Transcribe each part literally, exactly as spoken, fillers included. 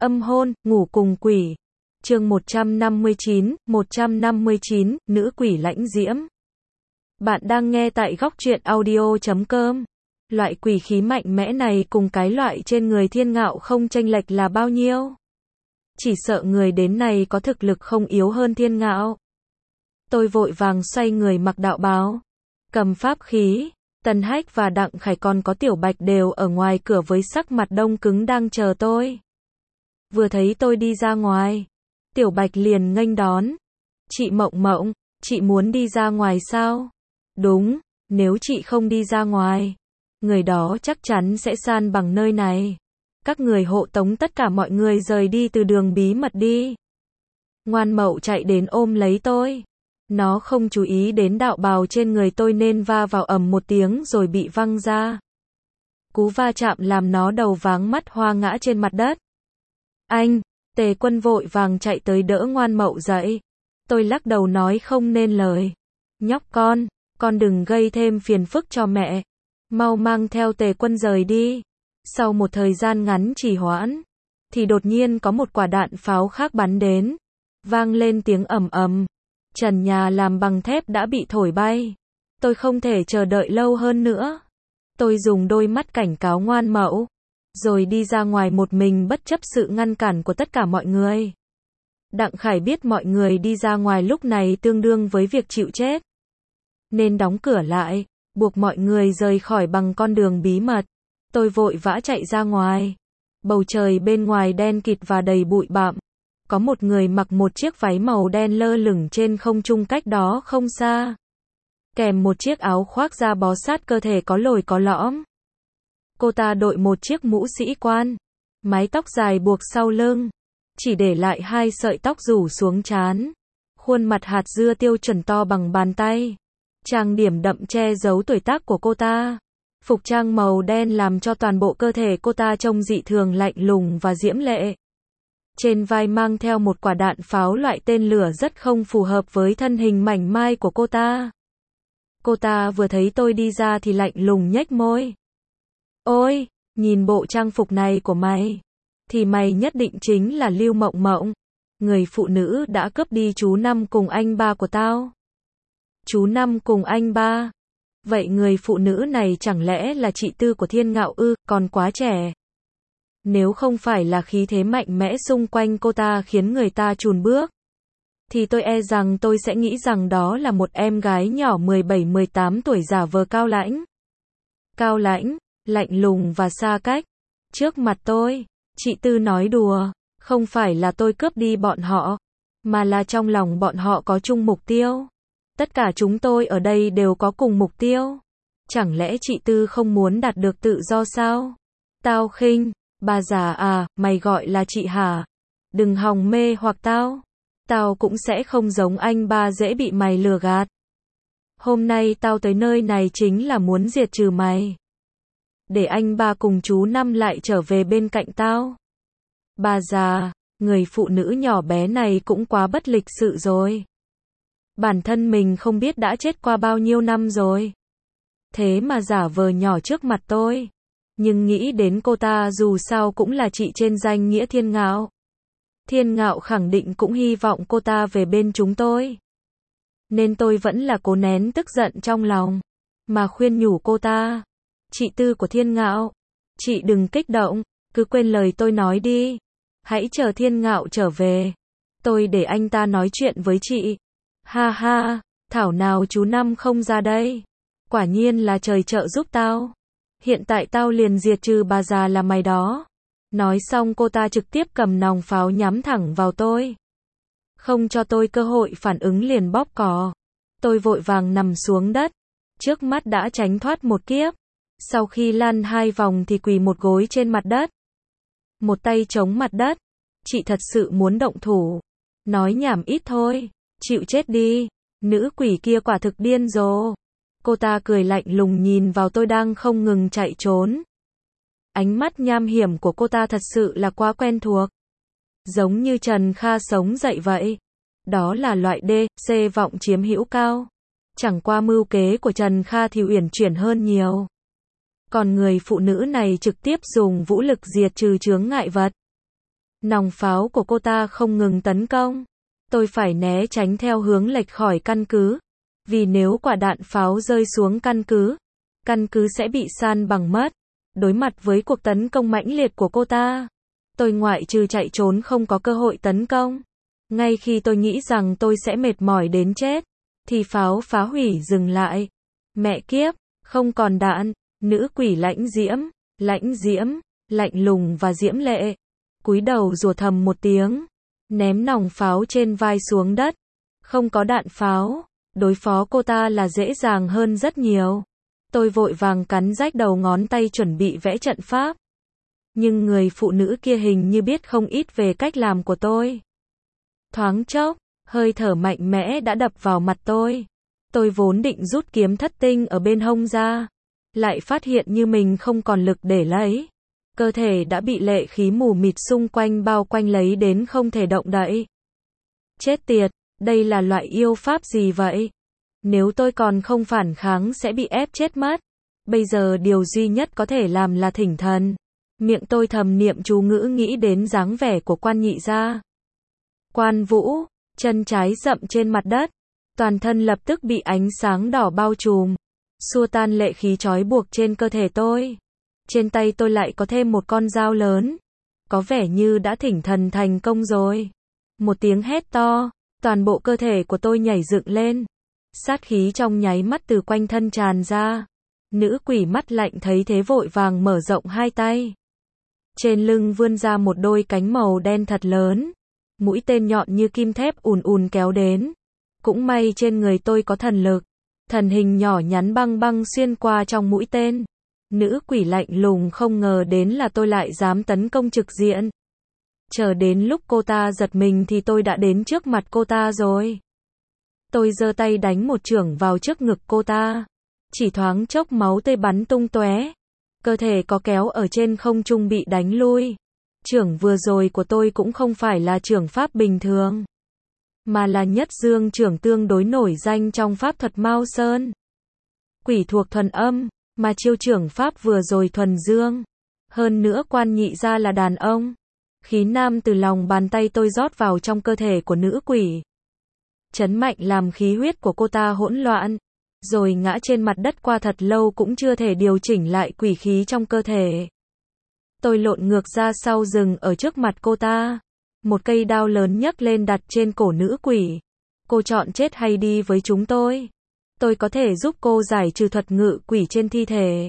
Âm hôn, ngủ cùng quỷ. Chương một trăm năm mươi chín, một trăm năm mươi chín, nữ quỷ lãnh diễm. Bạn đang nghe tại góc truyện audio chấm com. Loại quỷ khí mạnh mẽ này cùng cái loại trên người Thiên Ngạo không chênh lệch là bao nhiêu? Chỉ sợ người đến này có thực lực không yếu hơn Thiên Ngạo. Tôi vội vàng xoay người mặc đạo bào, cầm pháp khí. Tần Hách và Đặng Khải còn có Tiểu Bạch đều ở ngoài cửa với sắc mặt đông cứng đang chờ tôi. Vừa thấy tôi đi ra ngoài, Tiểu Bạch liền nghênh đón. Chị Mộng Mộng, chị muốn đi ra ngoài sao? Đúng, nếu chị không đi ra ngoài, người đó chắc chắn sẽ san bằng nơi này. Các người hộ tống tất cả mọi người rời đi từ đường bí mật đi. Ngoan Mậu chạy đến ôm lấy tôi. Nó không chú ý đến đạo bào trên người tôi nên va vào ầm một tiếng rồi bị văng ra. Cú va chạm làm nó đầu váng mắt hoa ngã trên mặt đất. Anh, Tề Quân vội vàng chạy tới đỡ Ngoan Mậu dậy. Tôi lắc đầu nói không nên lời. Nhóc con, con đừng gây thêm phiền phức cho mẹ. Mau mang theo Tề Quân rời đi. Sau một thời gian ngắn trì hoãn, thì đột nhiên có một quả đạn pháo khác bắn đến. Vang lên tiếng ầm ầm. Trần nhà làm bằng thép đã bị thổi bay. Tôi không thể chờ đợi lâu hơn nữa. Tôi dùng đôi mắt cảnh cáo Ngoan Mậu, rồi đi ra ngoài một mình bất chấp sự ngăn cản của tất cả mọi người. Đặng Khải biết mọi người đi ra ngoài lúc này tương đương với việc chịu chết, nên đóng cửa lại, buộc mọi người rời khỏi bằng con đường bí mật. Tôi vội vã chạy ra ngoài. Bầu trời bên ngoài đen kịt và đầy bụi bặm. Có một người mặc một chiếc váy màu đen lơ lửng trên không trung cách đó không xa, kèm một chiếc áo khoác da bó sát cơ thể có lồi có lõm. Cô ta đội một chiếc mũ sĩ quan, mái tóc dài buộc sau lưng, chỉ để lại hai sợi tóc rủ xuống trán. Khuôn mặt hạt dưa tiêu chuẩn to bằng bàn tay. Trang điểm đậm che giấu tuổi tác của cô ta. Phục trang màu đen làm cho toàn bộ cơ thể cô ta trông dị thường lạnh lùng và diễm lệ. Trên vai mang theo một quả đạn pháo loại tên lửa rất không phù hợp với thân hình mảnh mai của cô ta. Cô ta vừa thấy tôi đi ra thì lạnh lùng nhếch môi. Ôi, nhìn bộ trang phục này của mày, thì mày nhất định chính là Lưu Mộng Mộng, người phụ nữ đã cướp đi chú Năm cùng anh ba của tao. Chú Năm cùng anh ba? Vậy người phụ nữ này chẳng lẽ là chị Tư của Thiên Ngạo ư? Còn quá trẻ. Nếu không phải là khí thế mạnh mẽ xung quanh cô ta khiến người ta chùn bước, thì tôi e rằng tôi sẽ nghĩ rằng đó là một em gái nhỏ mười bảy mười tám tuổi giả vờ cao lãnh. Cao lãnh, lạnh lùng và xa cách. Trước mặt tôi, chị Tư nói đùa, không phải là tôi cướp đi bọn họ, mà là trong lòng bọn họ có chung mục tiêu. Tất cả chúng tôi ở đây đều có cùng mục tiêu. Chẳng lẽ chị Tư không muốn đạt được tự do sao? Tao khinh. Bà già à, mày gọi là chị hả? Đừng hòng mê hoặc tao. Tao cũng sẽ không giống anh ba dễ bị mày lừa gạt. Hôm nay tao tới nơi này chính là muốn diệt trừ mày, để anh ba cùng chú Năm lại trở về bên cạnh tao. Bà già, người phụ nữ nhỏ bé này cũng quá bất lịch sự rồi. Bản thân mình không biết đã chết qua bao nhiêu năm rồi, thế mà giả vờ nhỏ trước mặt tôi. Nhưng nghĩ đến cô ta dù sao cũng là chị trên danh nghĩa Thiên Ngạo. Thiên Ngạo khẳng định cũng hy vọng cô ta về bên chúng tôi. Nên tôi vẫn là cố nén tức giận trong lòng, mà khuyên nhủ cô ta. Chị Tư của Thiên Ngạo, chị đừng kích động, cứ quên lời tôi nói đi. Hãy chờ Thiên Ngạo trở về, tôi để anh ta nói chuyện với chị. Ha ha, thảo nào chú Năm không ra đây. Quả nhiên là trời trợ giúp tao. Hiện tại tao liền diệt trừ bà già là mày đó. Nói xong cô ta trực tiếp cầm nòng pháo nhắm thẳng vào tôi. Không cho tôi cơ hội phản ứng liền bóp cò. Tôi vội vàng nằm xuống đất. Trước mắt đã tránh thoát một kiếp. Sau khi lăn hai vòng thì quỳ một gối trên mặt đất. Một tay chống mặt đất. Chị thật sự muốn động thủ. Nói nhảm ít thôi. Chịu chết đi. Nữ quỷ kia quả thực điên rồ. Cô ta cười lạnh lùng nhìn vào tôi đang không ngừng chạy trốn. Ánh mắt nham hiểm của cô ta thật sự là quá quen thuộc. Giống như Trần Kha sống dậy vậy. Đó là loại D, C vọng chiếm hữu cao. Chẳng qua mưu kế của Trần Kha thì uyển chuyển hơn nhiều. Còn người phụ nữ này trực tiếp dùng vũ lực diệt trừ chướng ngại vật. Nòng pháo của cô ta không ngừng tấn công. Tôi phải né tránh theo hướng lệch khỏi căn cứ. Vì nếu quả đạn pháo rơi xuống căn cứ, căn cứ sẽ bị san bằng mất. Đối mặt với cuộc tấn công mãnh liệt của cô ta, tôi ngoại trừ chạy trốn không có cơ hội tấn công. Ngay khi tôi nghĩ rằng tôi sẽ mệt mỏi đến chết, thì pháo phá hủy dừng lại. Mẹ kiếp, không còn đạn. Nữ quỷ lãnh diễm, lãnh diễm, lạnh lùng và diễm lệ. Cúi đầu rủa thầm một tiếng, ném nòng pháo trên vai xuống đất. Không có đạn pháo, đối phó cô ta là dễ dàng hơn rất nhiều. Tôi vội vàng cắn rách đầu ngón tay chuẩn bị vẽ trận pháp. Nhưng người phụ nữ kia hình như biết không ít về cách làm của tôi. Thoáng chốc, hơi thở mạnh mẽ đã đập vào mặt tôi. Tôi vốn định rút kiếm thất tinh ở bên hông ra, lại phát hiện như mình không còn lực để lấy. Cơ thể đã bị lệ khí mù mịt xung quanh bao quanh lấy đến không thể động đậy. Chết tiệt, đây là loại yêu pháp gì vậy? Nếu tôi còn không phản kháng sẽ bị ép chết mất. Bây giờ điều duy nhất có thể làm là thỉnh thần. Miệng tôi thầm niệm chú ngữ nghĩ đến dáng vẻ của Quan Nhị Gia. Quan Vũ, chân trái dậm trên mặt đất, toàn thân lập tức bị ánh sáng đỏ bao trùm, xua tan lệ khí trói buộc trên cơ thể tôi. Trên tay tôi lại có thêm một con dao lớn. Có vẻ như đã thỉnh thần thành công rồi. Một tiếng hét to, toàn bộ cơ thể của tôi nhảy dựng lên. Sát khí trong nháy mắt từ quanh thân tràn ra. Nữ quỷ mắt lạnh thấy thế vội vàng mở rộng hai tay. Trên lưng vươn ra một đôi cánh màu đen thật lớn. Mũi tên nhọn như kim thép ùn ùn kéo đến. Cũng may trên người tôi có thần lực. Thần hình nhỏ nhắn băng băng xuyên qua trong mũi tên. Nữ quỷ lạnh lùng không ngờ đến là tôi lại dám tấn công trực diện. Chờ đến lúc cô ta giật mình thì tôi đã đến trước mặt cô ta rồi. Tôi giơ tay đánh một chưởng vào trước ngực cô ta. Chỉ thoáng chốc máu tươi bắn tung tóe. Cơ thể có kéo ở trên không trung bị đánh lui. Chưởng vừa rồi của tôi cũng không phải là chưởng pháp bình thường, mà là nhất dương chưởng tương đối nổi danh trong pháp thuật Mao Sơn. Quỷ thuộc thuần âm, mà chiêu chưởng pháp vừa rồi thuần dương. Hơn nữa Quan Nhị Gia là đàn ông. Khí nam từ lòng bàn tay tôi rót vào trong cơ thể của nữ quỷ. Chấn mạnh làm khí huyết của cô ta hỗn loạn. Rồi ngã trên mặt đất qua thật lâu cũng chưa thể điều chỉnh lại quỷ khí trong cơ thể. Tôi lộn ngược ra sau rừng ở trước mặt cô ta. Một cây đao lớn nhấc lên đặt trên cổ nữ quỷ. Cô chọn chết hay đi với chúng tôi? Tôi có thể giúp cô giải trừ thuật ngự quỷ trên thi thể,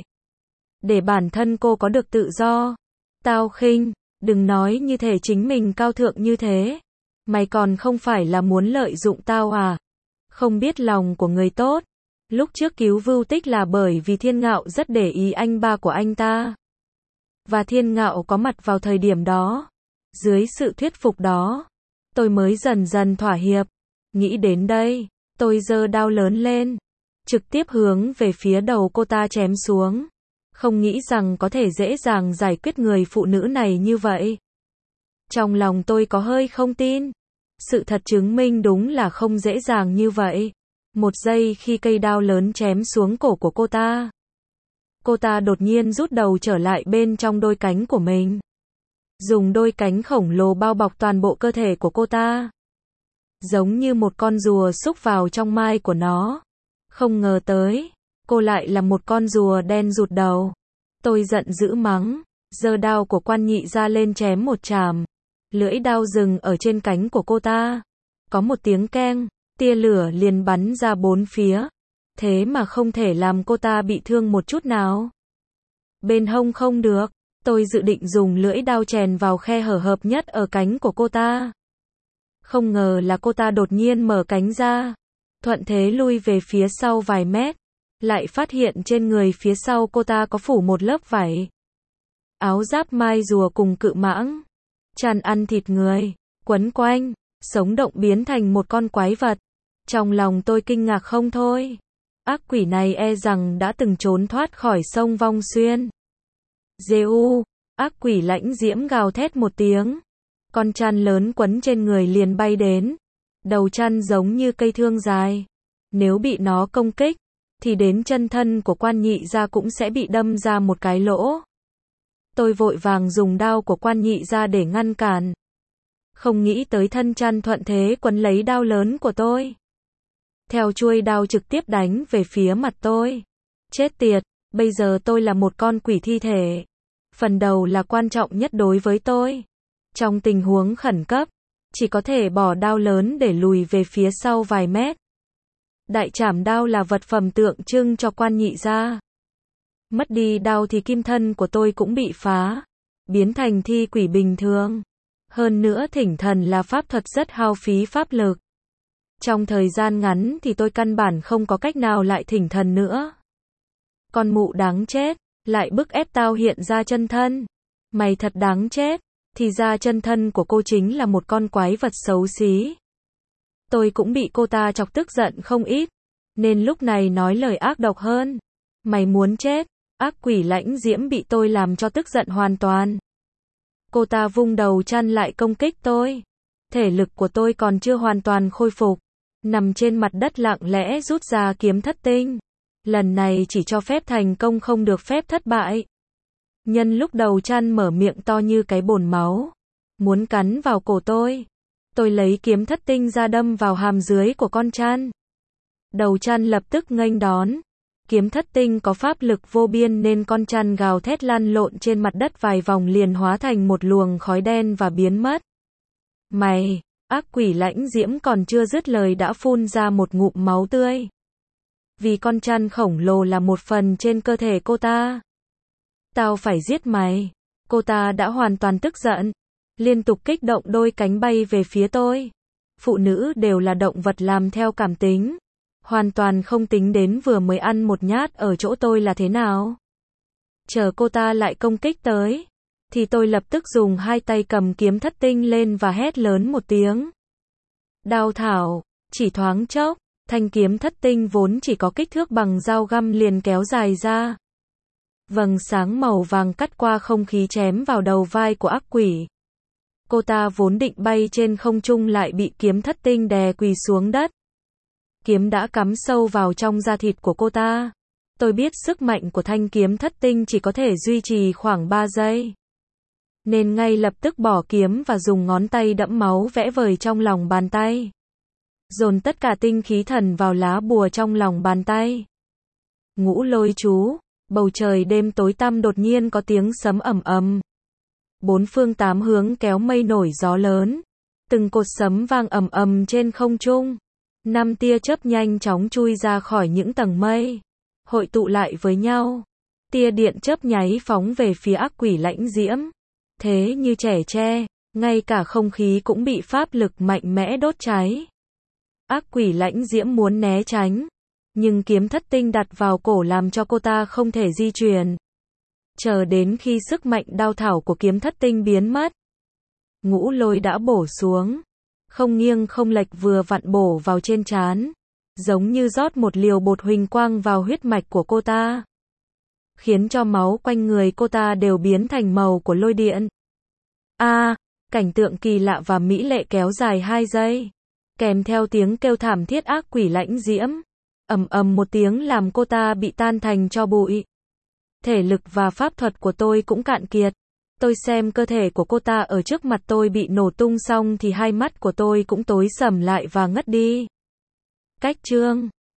để bản thân cô có được tự do. Tao khinh, đừng nói như thể chính mình cao thượng như thế. Mày còn không phải là muốn lợi dụng tao à? Không biết lòng của người tốt. Lúc trước cứu Vưu Tích là bởi vì Thiên Ngạo rất để ý anh ba của anh ta. Và Thiên Ngạo có mặt vào thời điểm đó. Dưới sự thuyết phục đó, tôi mới dần dần thỏa hiệp. Nghĩ đến đây, tôi giơ đao lớn lên, trực tiếp hướng về phía đầu cô ta chém xuống. Không nghĩ rằng có thể dễ dàng giải quyết người phụ nữ này như vậy. Trong lòng tôi có hơi không tin. Sự thật chứng minh đúng là không dễ dàng như vậy. Một giây khi cây đao lớn chém xuống cổ của cô ta, cô ta đột nhiên rút đầu trở lại bên trong đôi cánh của mình. Dùng đôi cánh khổng lồ bao bọc toàn bộ cơ thể của cô ta. Giống như một con rùa xúc vào trong mai của nó. Không ngờ tới, cô lại là một con rùa đen rụt đầu. Tôi giận dữ mắng, giơ đao của Quan Nhị Gia lên chém một chàm. Lưỡi đao dừng ở trên cánh của cô ta. Có một tiếng keng, tia lửa liền bắn ra bốn phía. Thế mà không thể làm cô ta bị thương một chút nào. Bên hông không được, tôi dự định dùng lưỡi đao chèn vào khe hở hợp nhất ở cánh của cô ta. Không ngờ là cô ta đột nhiên mở cánh ra. Thuận thế lui về phía sau vài mét. Lại phát hiện trên người phía sau cô ta có phủ một lớp vảy. Áo giáp mai rùa cùng cự mãng. Tràn ăn thịt người, quấn quanh, sống động biến thành một con quái vật. Trong lòng tôi kinh ngạc không thôi. Ác quỷ này e rằng đã từng trốn thoát khỏi sông Vong Xuyên. Giê-u, ác quỷ lãnh diễm gào thét một tiếng. Con chăn lớn quấn trên người liền bay đến. Đầu chăn giống như cây thương dài. Nếu bị nó công kích, thì đến chân thân của Quan Nhị Gia cũng sẽ bị đâm ra một cái lỗ. Tôi vội vàng dùng đao của Quan Nhị Gia để ngăn cản. Không nghĩ tới thân chăn thuận thế quấn lấy đao lớn của tôi. Theo chuôi đao trực tiếp đánh về phía mặt tôi. Chết tiệt, bây giờ tôi là một con quỷ thi thể. Phần đầu là quan trọng nhất đối với tôi. Trong tình huống khẩn cấp, chỉ có thể bỏ đao lớn để lùi về phía sau vài mét. Đại trảm đao là vật phẩm tượng trưng cho quan nhị gia. Mất đi đao thì kim thân của tôi cũng bị phá, biến thành thi quỷ bình thường. Hơn nữa thỉnh thần là pháp thuật rất hao phí pháp lực. Trong thời gian ngắn thì tôi căn bản không có cách nào lại thỉnh thần nữa. Con mụ đáng chết, lại bức ép tao hiện ra chân thân. Mày thật đáng chết, thì ra chân thân của cô chính là một con quái vật xấu xí. Tôi cũng bị cô ta chọc tức giận không ít, nên lúc này nói lời ác độc hơn. Mày muốn chết, ác quỷ lãnh diễm bị tôi làm cho tức giận hoàn toàn. Cô ta vung đầu chăn lại công kích tôi. Thể lực của tôi còn chưa hoàn toàn khôi phục. Nằm trên mặt đất lặng lẽ rút ra kiếm thất tinh. Lần này chỉ cho phép thành công không được phép thất bại. Nhân lúc đầu chăn mở miệng to như cái bồn máu, muốn cắn vào cổ tôi. Tôi lấy kiếm thất tinh ra đâm vào hàm dưới của con chăn. Đầu chăn lập tức nghênh đón. Kiếm thất tinh có pháp lực vô biên nên con chăn gào thét lăn lộn trên mặt đất vài vòng liền hóa thành một luồng khói đen và biến mất. Mày, ác quỷ lãnh diễm còn chưa dứt lời đã phun ra một ngụm máu tươi. Vì con chăn khổng lồ là một phần trên cơ thể cô ta. Tao phải giết mày. Cô ta đã hoàn toàn tức giận. Liên tục kích động đôi cánh bay về phía tôi. Phụ nữ đều là động vật làm theo cảm tính. Hoàn toàn không tính đến vừa mới ăn một nhát ở chỗ tôi là thế nào. Chờ cô ta lại công kích tới, thì tôi lập tức dùng hai tay cầm kiếm thất tinh lên và hét lớn một tiếng. Đao thảo, chỉ thoáng chốc, thanh kiếm thất tinh vốn chỉ có kích thước bằng dao găm liền kéo dài ra. Vầng sáng màu vàng cắt qua không khí chém vào đầu vai của ác quỷ. Cô ta vốn định bay trên không trung lại bị kiếm thất tinh đè quỳ xuống đất. Kiếm đã cắm sâu vào trong da thịt của cô ta. Tôi biết sức mạnh của thanh kiếm thất tinh chỉ có thể duy trì khoảng ba giây. Nên ngay lập tức bỏ kiếm và dùng ngón tay đẫm máu vẽ vời trong lòng bàn tay. Dồn tất cả tinh khí thần vào lá bùa trong lòng bàn tay. Ngũ lôi chú, bầu trời đêm tối tăm đột nhiên có tiếng sấm ầm ầm. Bốn phương tám hướng kéo mây nổi gió lớn. Từng cột sấm vang ầm ầm trên không trung. Năm tia chớp nhanh chóng chui ra khỏi những tầng mây, hội tụ lại với nhau. Tia điện chớp nháy phóng về phía ác quỷ lãnh diễm. Thế như trẻ tre, ngay cả không khí cũng bị pháp lực mạnh mẽ đốt cháy. Ác quỷ lãnh diễm muốn né tránh, nhưng kiếm thất tinh đặt vào cổ làm cho cô ta không thể di chuyển. Chờ đến khi sức mạnh đao thảo của kiếm thất tinh biến mất, ngũ lôi đã bổ xuống. Không nghiêng không lệch vừa vặn bổ vào trên trán, giống như rót một liều bột huỳnh quang vào huyết mạch của cô ta, khiến cho máu quanh người cô ta đều biến thành màu của lôi điện. A, à, cảnh tượng kỳ lạ và mỹ lệ kéo dài hai giây, kèm theo tiếng kêu thảm thiết ác quỷ lãnh diễm, ầm ầm một tiếng làm cô ta bị tan thành tro bụi. Thể lực và pháp thuật của tôi cũng cạn kiệt. Tôi xem cơ thể của cô ta ở trước mặt tôi bị nổ tung xong thì hai mắt của tôi cũng tối sầm lại và ngất đi. Cách chương